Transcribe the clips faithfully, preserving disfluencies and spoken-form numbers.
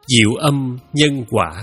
Diệu âm nhân quả.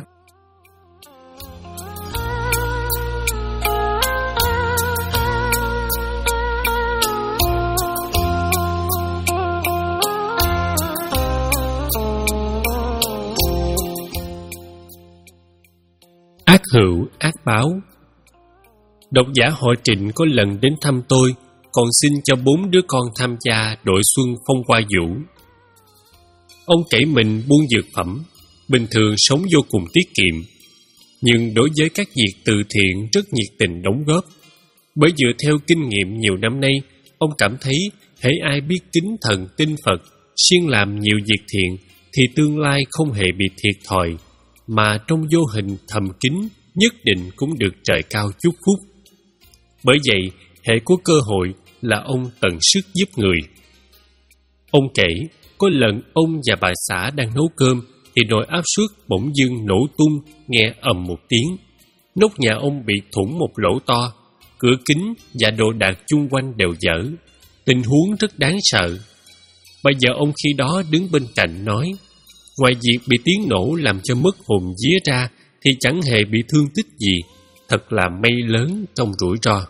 Ác hữu ác báo. Độc giả họ Trịnh có lần đến thăm tôi, còn xin cho bốn đứa con tham gia đội xuân phong hoa vũ. Ông kể mình buôn dược phẩm, bình thường sống vô cùng tiết kiệm, nhưng đối với các việc từ thiện rất nhiệt tình đóng góp. Bởi dựa theo kinh nghiệm nhiều năm nay, ông cảm thấy hễ ai biết kính thần tin Phật, siêng làm nhiều việc thiện, thì tương lai không hề bị thiệt thòi, mà trong vô hình thầm kín nhất định cũng được trời cao chúc phúc. Bởi vậy, hễ có cơ hội là ông tận sức giúp người. Ông kể, có lần ông và bà xã đang nấu cơm thì nồi áp suất bỗng dưng nổ tung, nghe ầm một tiếng. Nóc nhà ông bị thủng một lỗ to, cửa kính và đồ đạc chung quanh đều dở. Tình huống rất đáng sợ. Bà vợ ông khi đó đứng bên cạnh nói, ngoài việc bị tiếng nổ làm cho mất hồn vía ra thì chẳng hề bị thương tích gì, thật là may lớn trong rủi ro.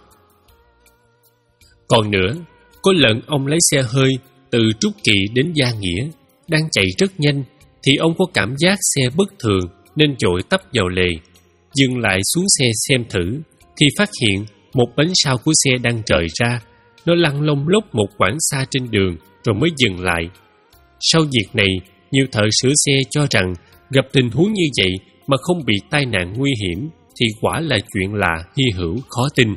Còn nữa, có lần ông lái xe hơi từ Trúc Kỳ đến Gia Nghĩa, đang chạy rất nhanh, thì ông có cảm giác xe bất thường nên vội tấp vào lề. Dừng lại xuống xe xem thử, thì phát hiện một bánh sau của xe đang rời ra. Nó lăn lông lốc một quãng xa trên đường rồi mới dừng lại. Sau việc này, nhiều thợ sửa xe cho rằng gặp tình huống như vậy mà không bị tai nạn nguy hiểm thì quả là chuyện lạ hy hữu khó tin.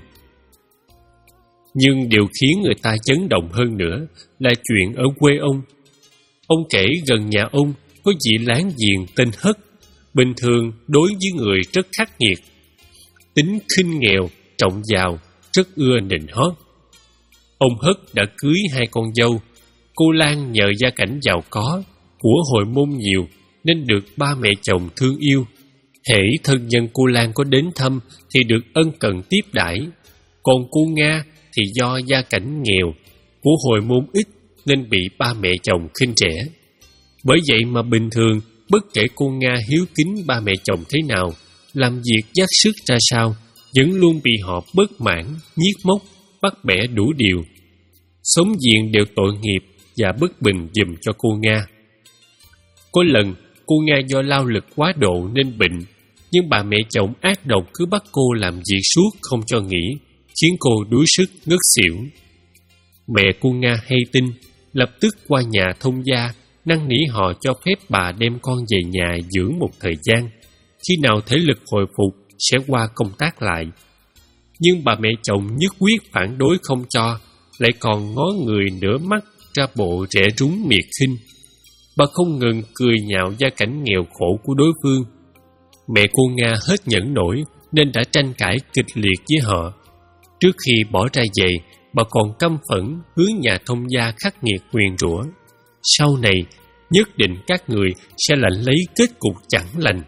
Nhưng điều khiến người ta chấn động hơn nữa là chuyện ở quê ông. Ông kể gần nhà ông có vị láng giềng tên Hất, bình thường đối với người rất khắc nghiệt, tính khinh nghèo, trọng giàu, rất ưa nịnh hót. Ông Hất đã cưới hai con dâu. Cô Lan nhờ gia cảnh giàu có, của hồi môn nhiều nên được ba mẹ chồng thương yêu. Hễ thân nhân cô Lan có đến thăm thì được ân cần tiếp đãi. Còn cô Nga thì do gia cảnh nghèo, của hồi môn ít nên bị ba mẹ chồng khinh rẻ. Bởi vậy mà bình thường, bất kể cô Nga hiếu kính ba mẹ chồng thế nào, làm việc dốc sức ra sao, vẫn luôn bị họ bất mãn, nhiếc móc, bắt bẻ đủ điều. Sống diện đều tội nghiệp và bất bình giùm cho cô Nga. Có lần, cô Nga do lao lực quá độ nên bệnh, nhưng bà mẹ chồng ác độc cứ bắt cô làm việc suốt không cho nghỉ, khiến cô đuối sức ngất xỉu. Mẹ cô Nga hay tin, lập tức qua nhà thông gia, năn nỉ họ cho phép bà đem con về nhà dưỡng một thời gian, khi nào thể lực hồi phục sẽ qua công tác lại. Nhưng bà mẹ chồng nhất quyết phản đối không cho, lại còn ngó người nửa mắt ra bộ rẻ rúng miệt khinh. Bà không ngừng cười nhạo gia cảnh nghèo khổ của đối phương. Mẹ cô Nga hết nhẫn nổi nên đã tranh cãi kịch liệt với họ. Trước khi bỏ ra về, bà còn căm phẫn hướng nhà thông gia khắc nghiệt nguyền rủa. Sau này, nhất định các người sẽ lãnh lấy kết cục chẳng lành.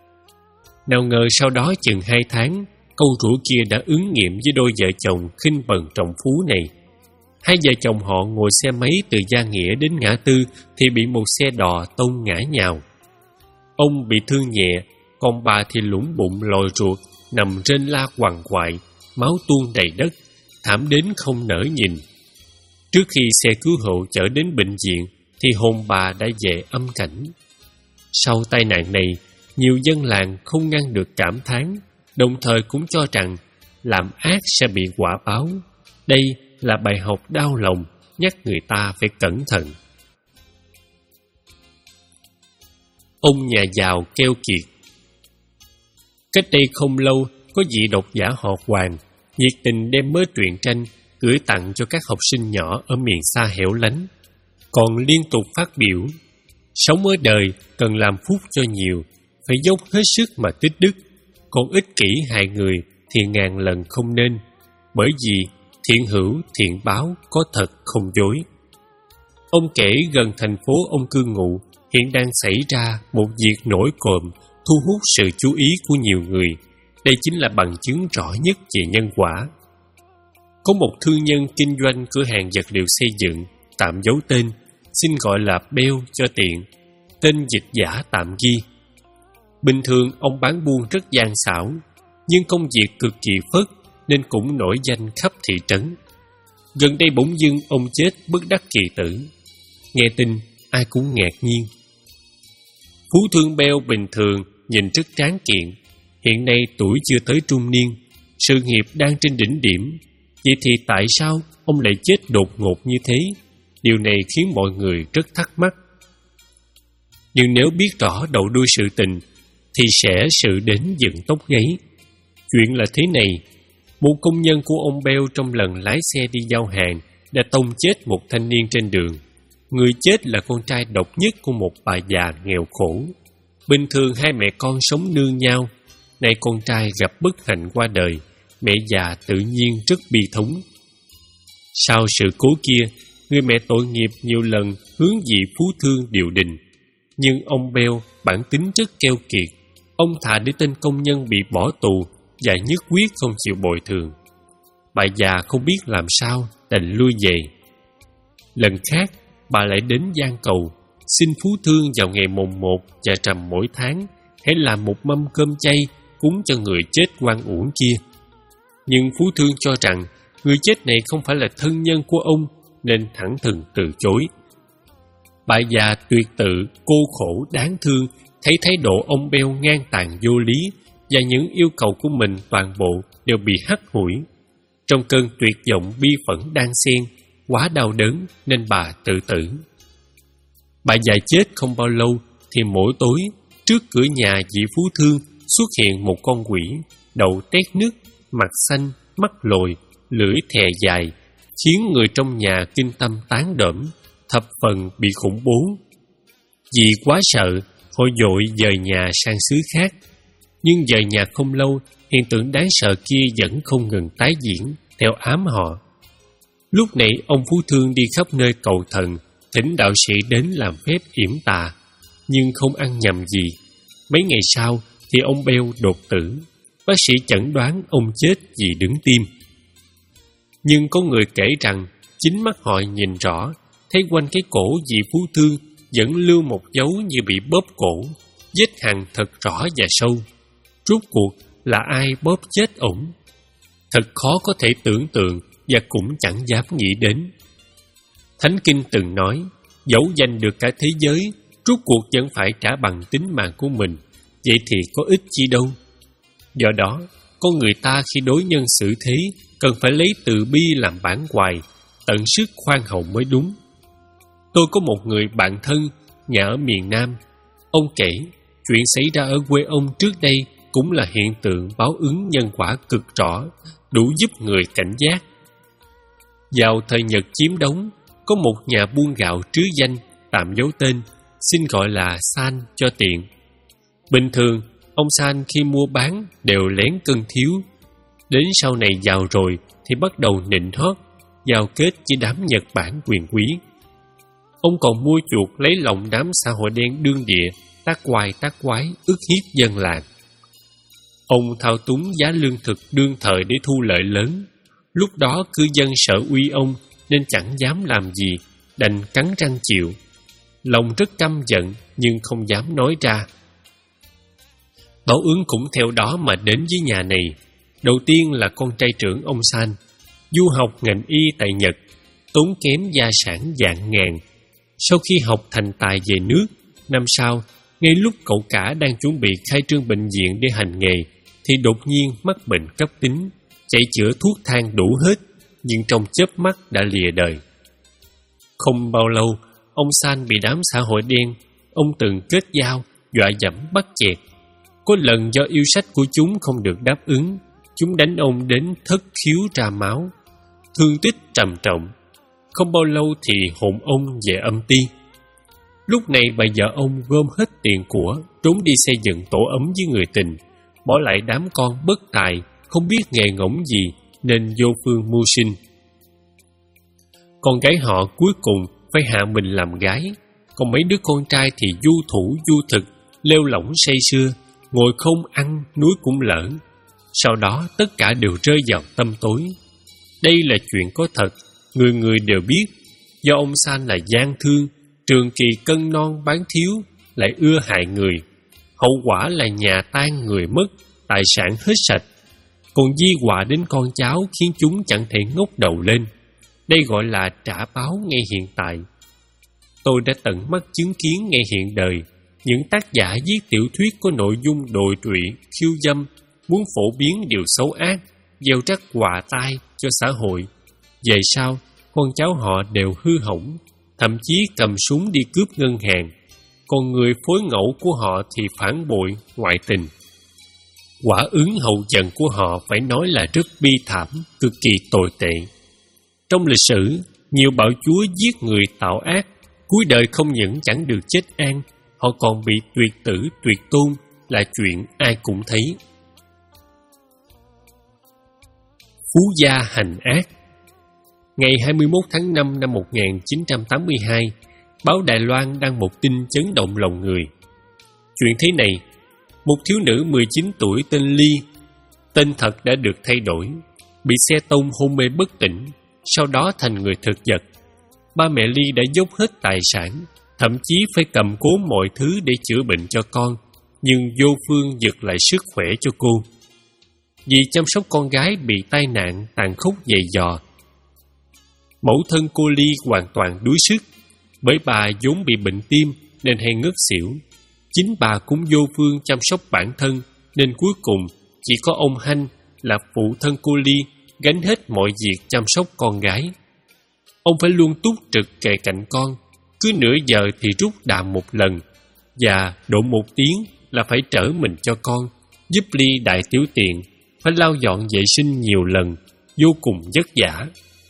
Nào ngờ sau đó chừng hai tháng, câu rủa kia đã ứng nghiệm với đôi vợ chồng khinh bần trọng phú này. Hai vợ chồng họ ngồi xe máy từ Gia Nghĩa đến ngã tư thì bị một xe đò tông ngã nhào. Ông bị thương nhẹ, còn bà thì lủng bụng lòi ruột, nằm trên la quằn quại, máu tuôn đầy đất, thảm đến không nỡ nhìn. Trước khi xe cứu hộ chở đến bệnh viện thì hồn bà đã về âm cảnh. Sau tai nạn này, nhiều dân làng không ngăn được cảm thán, đồng thời cũng cho rằng làm ác sẽ bị quả báo. Đây là bài học đau lòng, nhắc người ta phải cẩn thận. Ông nhà giàu keo kiệt. Cách đây không lâu, có vị độc giả họ Hoàng nhiệt tình đem mớ truyện tranh gửi tặng cho các học sinh nhỏ ở miền xa hẻo lánh, còn liên tục phát biểu: sống ở đời cần làm phúc cho nhiều, phải dốc hết sức mà tích đức, còn ích kỷ hại người thì ngàn lần không nên, bởi vì thiện hữu thiện báo có thật không dối. Ông kể gần thành phố ông cư ngụ hiện đang xảy ra một việc nổi cộm thu hút sự chú ý của nhiều người. Đây chính là bằng chứng rõ nhất về nhân quả. Có một thương nhân kinh doanh cửa hàng vật liệu xây dựng, tạm giấu tên, xin gọi là Beo cho tiện. tên dịch giả tạm ghi. Bình thường ông bán buôn rất gian xảo, nhưng công việc cực kỳ phất nên cũng nổi danh khắp thị trấn. Gần đây bỗng dưng ông chết bất đắc kỳ tử. Nghe tin ai cũng ngạc nhiên. Phú Thương Beo bình thường nhìn rất tráng kiện, hiện nay tuổi chưa tới trung niên, sự nghiệp đang trên đỉnh điểm. Vậy thì tại sao ông lại chết đột ngột như thế? Điều này khiến mọi người rất thắc mắc. Nhưng nếu biết rõ đầu đuôi sự tình thì sẽ sự đến dựng tóc gáy. Chuyện là thế này, một công nhân của ông Beo trong lần lái xe đi giao hàng đã tông chết một thanh niên trên đường. Người chết là con trai độc nhất của một bà già nghèo khổ. Bình thường hai mẹ con sống nương nhau, nay con trai gặp bất hạnh qua đời, mẹ già tự nhiên rất bi thống. Sau sự cố kia, người mẹ tội nghiệp nhiều lần hướng dị Phú Thương điều đình. Nhưng ông Beo bản tính rất keo kiệt, ông thà để tên công nhân bị bỏ tù và nhất quyết không chịu bồi thường. Bà già không biết làm sao, đành lui về. Lần khác, bà lại đến van cầu, xin Phú Thương vào ngày mồng một và rằm mỗi tháng hãy làm một mâm cơm chay cúng cho người chết oan uổng kia. Nhưng Phú Thương cho rằng người chết này không phải là thân nhân của ông nên thẳng thừng từ chối. Bà già tuyệt tự, cô khổ đáng thương thấy thái độ ông Beo ngang tàn vô lý và những yêu cầu của mình toàn bộ đều bị hắt hủi. Trong cơn tuyệt vọng bi phẫn đan xen, quá đau đớn nên bà tự tử. Bà già chết không bao lâu thì mỗi tối trước cửa nhà vị Phú Thương xuất hiện một con quỷ, đầu tét nước, mặt xanh, mắt lồi, lưỡi thè dài, khiến người trong nhà kinh tâm tán đẫm, thập phần bị khủng bố. Vì quá sợ, họ vội dời nhà sang xứ khác. Nhưng dời nhà không lâu, hiện tượng đáng sợ kia vẫn không ngừng tái diễn, theo ám họ. Lúc này ông Phú Thương đi khắp nơi cầu thần, thỉnh đạo sĩ đến làm phép yểm tà, nhưng không ăn nhầm gì. Mấy ngày sau thì ông Beo đột tử, bác sĩ chẩn đoán ông chết vì đứng tim. Nhưng có người kể rằng chính mắt họ nhìn rõ, thấy quanh cái cổ vị Phú Thương vẫn lưu một dấu như bị bóp cổ, vết hằn thật rõ và sâu. Rốt cuộc là ai bóp chết ổng? Thật khó có thể tưởng tượng và cũng chẳng dám nghĩ đến. Thánh Kinh từng nói, dẫu giành được cả thế giới, rốt cuộc vẫn phải trả bằng tính mạng của mình, vậy thì có ích chi đâu. Do đó, con người ta khi đối nhân xử thế cần phải lấy từ bi làm bản hoài, tận sức khoan hậu mới đúng. Tôi có một người bạn thân, nhà ở miền Nam. Ông kể, chuyện xảy ra ở quê ông trước đây cũng là hiện tượng báo ứng nhân quả cực rõ, đủ giúp người cảnh giác. Vào thời Nhật chiếm đóng, có một nhà buôn gạo trứ danh, tạm giấu tên, xin gọi là San cho tiện. Bình thường, ông San khi mua bán đều lén cân thiếu. Đến sau này giàu rồi thì bắt đầu nịnh hót, giao kết với đám Nhật Bản quyền quý. Ông còn mua chuộc lấy lòng đám xã hội đen đương địa, tác quài tác quái, ức hiếp dân làng. Ông thao túng giá lương thực đương thời để thu lợi lớn. Lúc đó cư dân sợ uy ông nên chẳng dám làm gì, đành cắn răng chịu. Lòng rất căm giận nhưng không dám nói ra. Báo ứng cũng theo đó mà đến với nhà này. Đầu tiên là con trai trưởng ông San, du học ngành y tại Nhật, tốn kém gia sản vạn ngàn. Sau khi học thành tài về nước, năm sau, ngay lúc cậu cả đang chuẩn bị khai trương bệnh viện để hành nghề, thì đột nhiên mắc bệnh cấp tính, chạy chữa thuốc thang đủ hết, nhưng trong chớp mắt đã lìa đời. Không bao lâu, ông San bị đám xã hội đen, ông từng kết giao, dọa dẫm bắt chẹt. Có lần do yêu sách của chúng không được đáp ứng, chúng đánh ông đến thất khiếu ra máu, thương tích trầm trọng. Không bao lâu thì hồn ông về âm ti. Lúc này bà vợ ông gom hết tiền của, trốn đi xây dựng tổ ấm với người tình, bỏ lại đám con bất tài, không biết nghề ngỗng gì nên vô phương mưu sinh. Con gái họ cuối cùng phải hạ mình làm gái, còn mấy đứa con trai thì du thủ du thực, lêu lỏng say sưa, ngồi không ăn, núi cũng lỡ. Sau đó tất cả đều rơi vào tâm tối. Đây là chuyện có thật, người người đều biết. Do ông San là gian thương, trường kỳ cân non bán thiếu, lại ưa hại người. Hậu quả là nhà tan người mất, tài sản hết sạch, còn di họa đến con cháu khiến chúng chẳng thể ngóc đầu lên. Đây gọi là trả báo ngay hiện tại. Tôi đã tận mắt chứng kiến ngay hiện đời những tác giả viết tiểu thuyết có nội dung đồi trụy, khiêu dâm, muốn phổ biến điều xấu ác, gieo rắc họa tai cho xã hội. Về sau, con cháu họ đều hư hỏng, thậm chí cầm súng đi cướp ngân hàng. Còn người phối ngẫu của họ thì phản bội, ngoại tình. Quả ứng hậu dần của họ phải nói là rất bi thảm, cực kỳ tồi tệ. Trong lịch sử, nhiều bạo chúa giết người tạo ác, cuối đời không những chẳng được chết an, họ còn bị tuyệt tử tuyệt tôn, là chuyện ai cũng thấy. Phú gia hành ác. Ngày hai mươi mốt tháng năm năm một nghìn chín trăm tám mươi hai, báo Đài Loan đăng một tin chấn động lòng người. Chuyện thế này, một thiếu nữ mười chín tuổi tên Ly, tên thật đã được thay đổi, bị xe tông hôn mê bất tỉnh, sau đó thành người thực vật. Ba mẹ Ly đã dốc hết tài sản, thậm chí phải cầm cố mọi thứ để chữa bệnh cho con, nhưng vô phương giật lại sức khỏe cho cô. Vì chăm sóc con gái bị tai nạn tàn khốc dày dò, mẫu thân cô Ly hoàn toàn đuối sức. Bởi bà vốn bị bệnh tim nên hay ngất xỉu. Chính bà cũng vô phương chăm sóc bản thân, nên cuối cùng chỉ có ông Hanh là phụ thân cô Ly gánh hết mọi việc chăm sóc con gái. Ông phải luôn túc trực kề cạnh con, cứ nửa giờ thì rút đạm một lần, và độ một tiếng là phải trở mình cho con, giúp Ly đại tiểu tiện, phải lau dọn vệ sinh nhiều lần, vô cùng vất vả.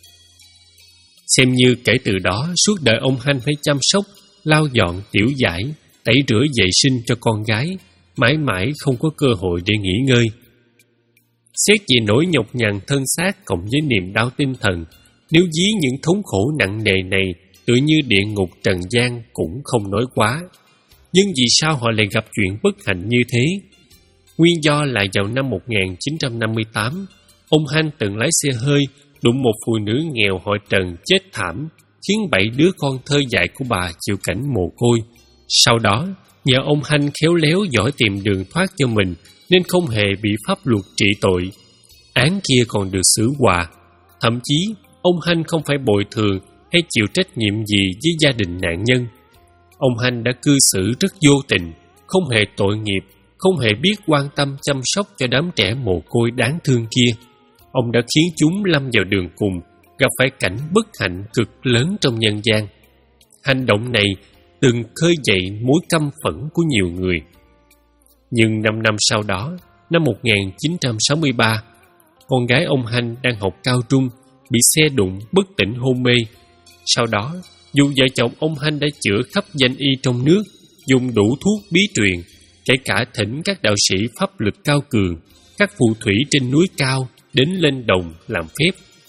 Xem như kể từ đó suốt đời ông Hanh phải chăm sóc, lau dọn, tiểu giải, tẩy rửa vệ sinh cho con gái, mãi mãi không có cơ hội để nghỉ ngơi. Xét về nỗi nhọc nhằn thân xác cộng với niềm đau tinh thần, nếu ví những thống khổ nặng nề này tự như địa ngục trần gian cũng không nói quá. Nhưng vì sao họ lại gặp chuyện bất hạnh như thế? Nguyên do là vào năm một nghìn chín trăm năm mươi tám, ông Hanh từng lái xe hơi đụng một phụ nữ nghèo họ Trần chết thảm, khiến bảy đứa con thơ dại của bà chịu cảnh mồ côi. Sau đó, nhờ ông Hanh khéo léo giỏi tìm đường thoát cho mình, nên không hề bị pháp luật trị tội. Án kia còn được xử hòa. Thậm chí, ông Hanh không phải bồi thường hay chịu trách nhiệm gì với gia đình nạn nhân. Ông Hanh đã cư xử rất vô tình, không hề tội nghiệp, không hề biết quan tâm chăm sóc cho đám trẻ mồ côi đáng thương kia. Ông đã khiến chúng lâm vào đường cùng, gặp phải cảnh bất hạnh cực lớn trong nhân gian. Hành động này từng khơi dậy mối căm phẫn của nhiều người. Nhưng năm năm sau đó, năm một nghìn chín trăm sáu mươi ba, con gái ông Hanh đang học cao trung, bị xe đụng bất tỉnh hôn mê. Sau đó, dù vợ chồng ông Hanh đã chữa khắp danh y trong nước, dùng đủ thuốc bí truyền, kể cả thỉnh các đạo sĩ pháp lực cao cường, các phù thủy trên núi cao đến lên đồng làm phép.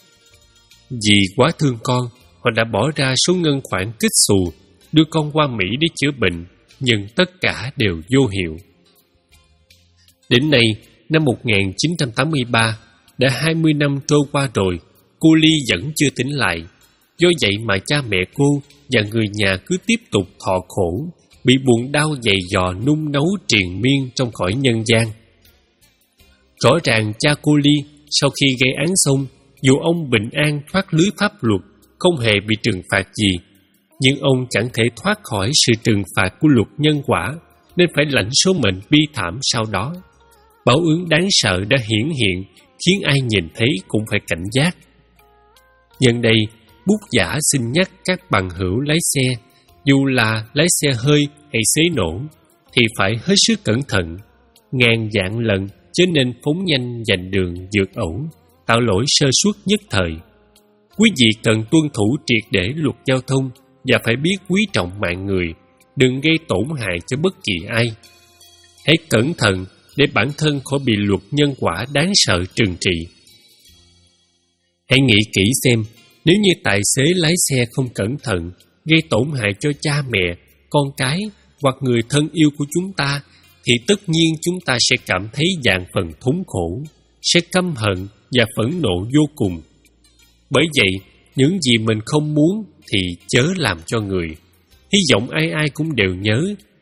Vì quá thương con, họ đã bỏ ra số ngân khoản kích xù, đưa con qua Mỹ để chữa bệnh, nhưng tất cả đều vô hiệu. Đến nay, năm một nghìn chín trăm tám mươi ba, đã hai mươi năm trôi qua rồi, cô Ly vẫn chưa tỉnh lại. Do vậy mà cha mẹ cô và người nhà cứ tiếp tục thọ khổ, bị buồn đau dày dò nung nấu triền miên trong cõi nhân gian. Rõ ràng cha cô Ly sau khi gây án xong, dù ông bình an thoát lưới pháp luật, không hề bị trừng phạt gì, nhưng ông chẳng thể thoát khỏi sự trừng phạt của luật nhân quả, nên phải lãnh số mệnh bi thảm sau đó. Báo ứng đáng sợ đã hiển hiện, khiến ai nhìn thấy cũng phải cảnh giác. Nhân đây, bút giả xin nhắc các bằng hữu lái xe, dù là lái xe hơi hay xế nổ, thì phải hết sức cẩn thận. Ngàn vạn lần chớ nên phóng nhanh giành đường vượt ẩu, tạo lỗi sơ suất nhất thời. Quý vị cần tuân thủ triệt để luật giao thông và phải biết quý trọng mạng người, đừng gây tổn hại cho bất kỳ ai. Hãy cẩn thận để bản thân khỏi bị luật nhân quả đáng sợ trừng trị. Hãy nghĩ kỹ xem, nếu như tài xế lái xe không cẩn thận, gây tổn hại cho cha mẹ, con cái hoặc người thân yêu của chúng ta, thì tất nhiên chúng ta sẽ cảm thấy vạn phần thống khổ, sẽ căm hận và phẫn nộ vô cùng. Bởi vậy, những gì mình không muốn thì chớ làm cho người. Hy vọng ai ai cũng đều nhớ,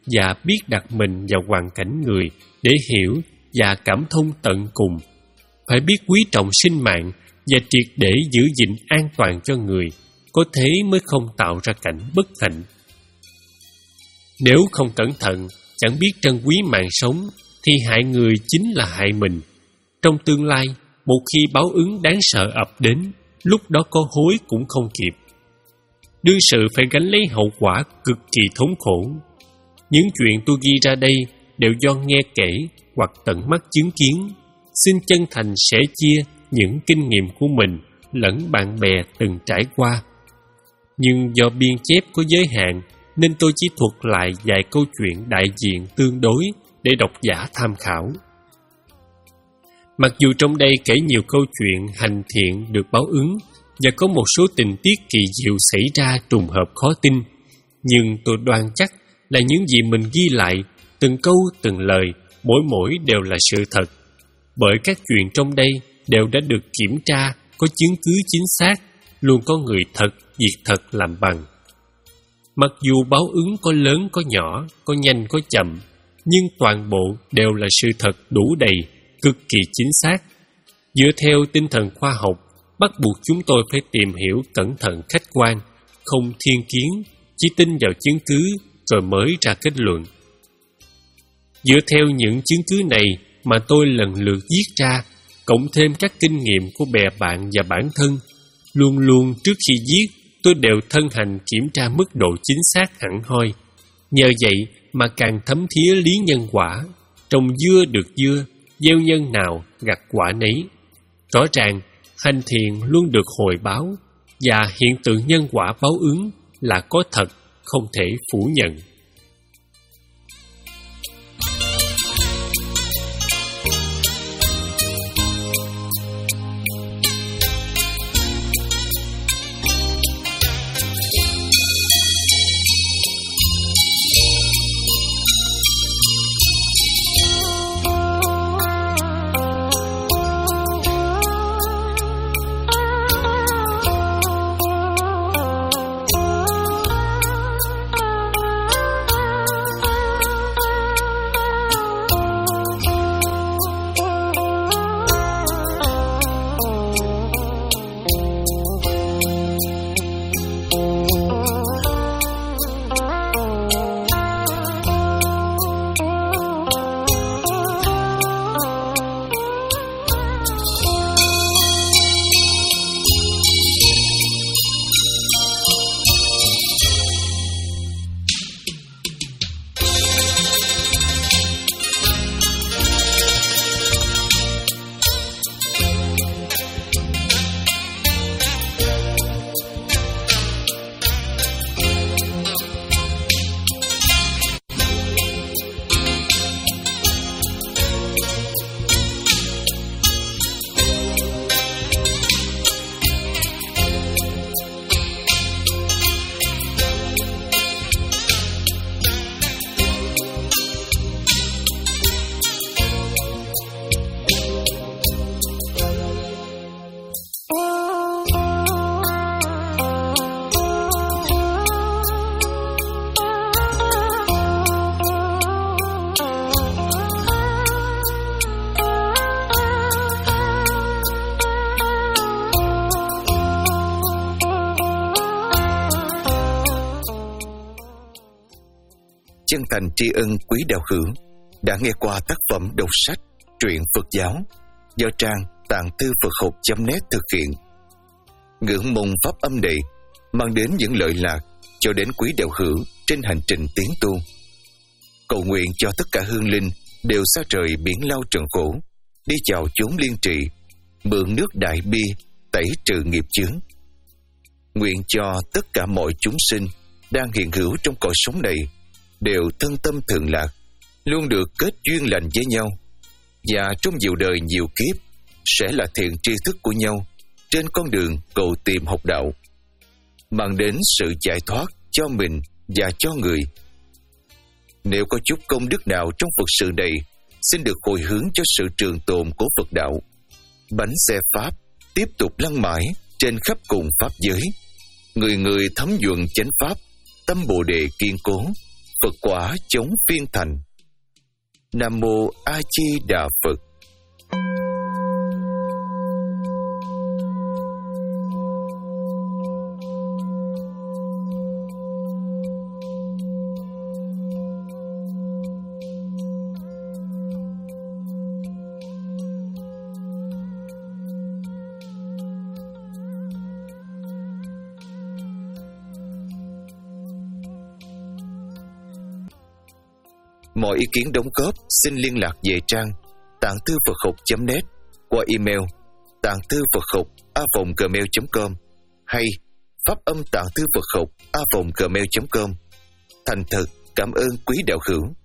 và biết đặt mình vào hoàn cảnh người để hiểu và cảm thông tận cùng. Phải biết quý trọng sinh mạng và triệt để giữ gìn an toàn cho người, có thế mới không tạo ra cảnh bất hạnh. Nếu không cẩn thận, chẳng biết trân quý mạng sống, thì hại người chính là hại mình. Trong tương lai, một khi báo ứng đáng sợ ập đến, lúc đó có hối cũng không kịp. Đương sự phải gánh lấy hậu quả cực kỳ thống khổ. Những chuyện tôi ghi ra đây đều do nghe kể hoặc tận mắt chứng kiến. Xin chân thành sẻ chia những kinh nghiệm của mình lẫn bạn bè từng trải qua. Nhưng do biên chép có giới hạn, nên tôi chỉ thuật lại vài câu chuyện đại diện tương đối để độc giả tham khảo. Mặc dù trong đây kể nhiều câu chuyện hành thiện được báo ứng và có một số tình tiết kỳ diệu xảy ra trùng hợp khó tin, nhưng tôi đoan chắc là những gì mình ghi lại, từng câu từng lời, mỗi mỗi đều là sự thật. Bởi các chuyện trong đây đều đã được kiểm tra, có chứng cứ chính xác, luôn có người thật, việc thật làm bằng. Mặc dù báo ứng có lớn có nhỏ, có nhanh có chậm, nhưng toàn bộ đều là sự thật đủ đầy, cực kỳ chính xác. Dựa theo tinh thần khoa học, bắt buộc chúng tôi phải tìm hiểu cẩn thận khách quan, không thiên kiến, chỉ tin vào chứng cứ rồi mới ra kết luận. Dựa theo những chứng cứ này mà tôi lần lượt viết ra, cộng thêm các kinh nghiệm của bè bạn và bản thân, luôn luôn trước khi viết tôi đều thân hành kiểm tra mức độ chính xác hẳn hoi. Nhờ vậy mà càng thấm thía lý nhân quả, trồng dưa được dưa, gieo nhân nào gặt quả nấy. Rõ ràng hành thiện luôn được hồi báo, và hiện tượng nhân quả báo ứng là có thật, không thể phủ nhận. Chân thành tri ân quý đạo hữu đã nghe qua tác phẩm đọc sách truyện Phật giáo do trang tạng thư Phật học chấm net thực hiện. Ngưỡng mong pháp âm này mang đến những lợi lạc cho đến quý đạo hữu trên hành trình tiến tu. Cầu nguyện cho tất cả hương linh đều xa trời biển lao trần khổ, đi chào chốn liên trị, mượn nước đại bi tẩy trừ nghiệp chướng. Nguyện cho tất cả mọi chúng sinh đang hiện hữu trong cõi sống này đều thân tâm thường lạc, luôn được kết duyên lành với nhau, và trong nhiều đời nhiều kiếp sẽ là thiện tri thức của nhau trên con đường cầu tìm học đạo, mang đến sự giải thoát cho mình và cho người. Nếu có chút công đức nào trong Phật sự này, xin được hồi hướng cho sự trường tồn của Phật đạo. Bánh xe Pháp tiếp tục lăn mãi trên khắp cùng Pháp giới. Người người thấm nhuận chánh Pháp, tâm Bồ Đề kiên cố, Phật quả chống phiên thành. Nam Mô A Di Đà Phật. Mọi ý kiến đóng góp xin liên lạc về trang tạng thư Phật học chấm net qua email tạng thư Phật học a vòng gmail chấm com hay pháp âm tạng thư Phật học a vòng gmail chấm com. Thành thật cảm ơn quý đạo hữu.